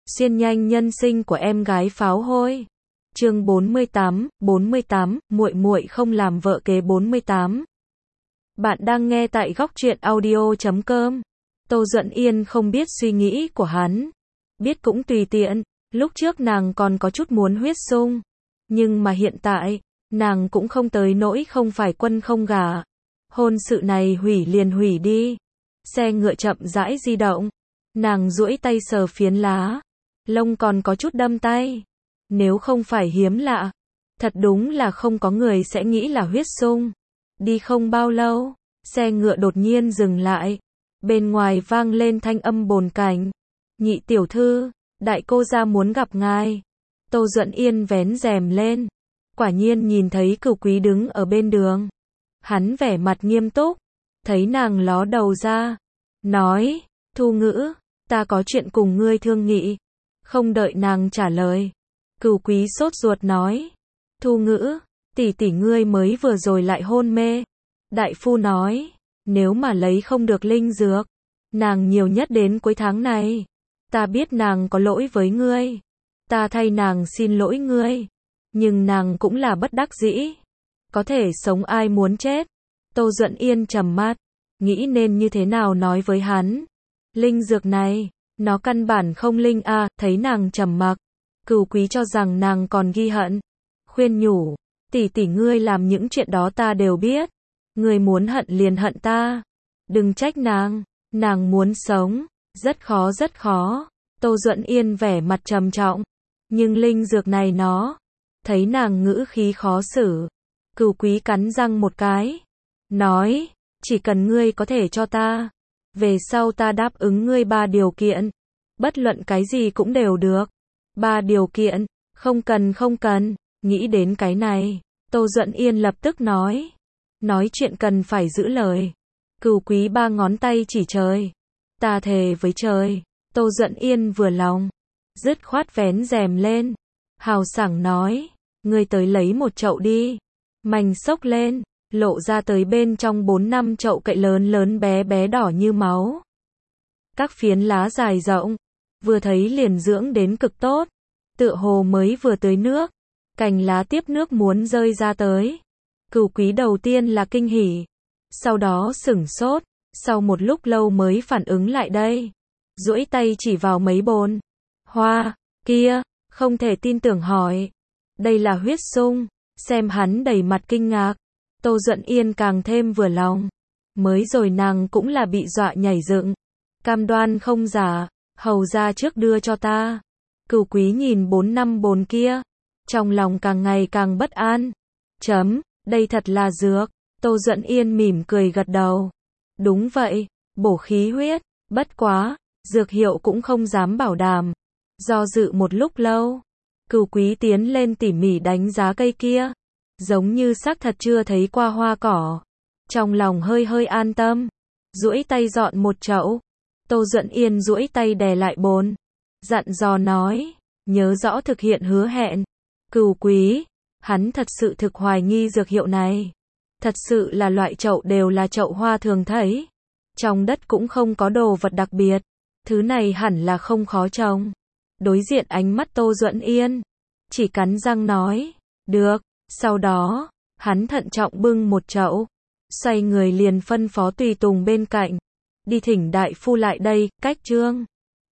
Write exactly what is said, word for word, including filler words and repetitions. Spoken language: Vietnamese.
xuyên nhanh nhân sinh của em gái pháo hôi. Chương bốn mươi tám, bốn mươi tám, muội muội không làm vợ kế bốn mươi tám. Bạn đang nghe tại góc truyện audio chấm com. Tô Duẫn Yên không biết suy nghĩ của hắn, biết cũng tùy tiện, lúc trước nàng còn có chút muốn huyết sung, nhưng mà hiện tại, nàng cũng không tới nỗi không phải quân không gả. Hôn sự này hủy liền hủy đi. Xe ngựa chậm rãi di động, nàng duỗi tay sờ phiến lá, lông còn có chút đâm tay. Nếu không phải hiếm lạ, thật đúng là không có người sẽ nghĩ là huyết sung. Đi không bao lâu, xe ngựa đột nhiên dừng lại. Bên ngoài vang lên thanh âm bồn cảnh. Nhị tiểu thư, đại cô gia muốn gặp ngài. Tô Duẫn Yên vén rèm lên, quả nhiên nhìn thấy Cửu Quý đứng ở bên đường. Hắn vẻ mặt nghiêm túc, thấy nàng ló đầu ra, nói, Thu Ngữ, ta có chuyện cùng ngươi thương nghị. Không đợi nàng trả lời, Cửu Quý sốt ruột nói, Thu Ngữ, tỷ tỷ ngươi mới vừa rồi lại hôn mê. Đại phu nói, nếu mà lấy không được linh dược, nàng nhiều nhất đến cuối tháng này. Ta biết nàng có lỗi với ngươi, ta thay nàng xin lỗi ngươi, nhưng nàng cũng là bất đắc dĩ. Có thể sống ai muốn chết. Tô Duẫn Yên trầm mắt, nghĩ nên như thế nào nói với hắn. Linh dược này, nó căn bản không linh a. À, thấy nàng trầm mặc, Cửu Quý cho rằng nàng còn ghi hận, khuyên nhủ, tỷ tỷ ngươi làm những chuyện đó ta đều biết, ngươi muốn hận liền hận ta, đừng trách nàng, nàng muốn sống, rất khó rất khó. Tô Duẫn Yên vẻ mặt trầm trọng, nhưng linh dược này nó, thấy nàng ngữ khí khó xử, Cửu Quý cắn răng một cái, nói, chỉ cần ngươi có thể cho ta, về sau ta đáp ứng ngươi ba điều kiện, bất luận cái gì cũng đều được. Ba điều kiện, không cần không cần, nghĩ đến cái này, Tô Duẫn Yên lập tức nói, nói chuyện cần phải giữ lời. Cửu Quý ba ngón tay chỉ trời, ta thề với trời. Tô Duẫn Yên vừa lòng, dứt khoát vén rèm lên, hào sảng nói, ngươi tới lấy một chậu đi. Mành xốc lên, lộ ra tới bên trong bốn năm chậu cậy lớn lớn bé bé đỏ như máu. Các phiến lá dài rộng, vừa thấy liền dưỡng đến cực tốt, tựa hồ mới vừa tưới nước, cành lá tiếp nước muốn rơi ra tới. Cửu Quý đầu tiên là kinh hỉ, sau đó sửng sốt, sau một lúc lâu mới phản ứng lại đây, duỗi tay chỉ vào mấy bồn hoa kia, không thể tin tưởng hỏi, đây là huyết sung. Xem hắn đầy mặt kinh ngạc, Tô Duẫn Yên càng thêm vừa lòng. Mới rồi nàng cũng là bị dọa nhảy dựng, cam đoan không giả, hầu ra trước đưa cho ta. Cửu Quý nhìn bốn năm bồn kia, trong lòng càng ngày càng bất an. Chấm, đây thật là dược. Tô Duẫn Yên mỉm cười gật đầu. Đúng vậy, bổ khí huyết, bất quá, dược hiệu cũng không dám bảo đảm. Do dự một lúc lâu, Cửu Quý tiến lên tỉ mỉ đánh giá cây kia, giống như xác thật chưa thấy qua hoa cỏ. Trong lòng hơi hơi an tâm, duỗi tay dọn một chậu. Tô Duẫn Yên duỗi tay đè lại bồn, dặn dò nói, nhớ rõ thực hiện hứa hẹn. Cửu Quý, hắn thật sự thực hoài nghi dược hiệu này. Thật sự là loại chậu đều là chậu hoa thường thấy. Trong đất cũng không có đồ vật đặc biệt. Thứ này hẳn là không khó trồng. Đối diện ánh mắt Tô Duẫn Yên, chỉ cắn răng nói, được. Sau đó, hắn thận trọng bưng một chậu, xoay người liền phân phó tùy tùng bên cạnh, đi thỉnh đại phu lại đây. Cách chương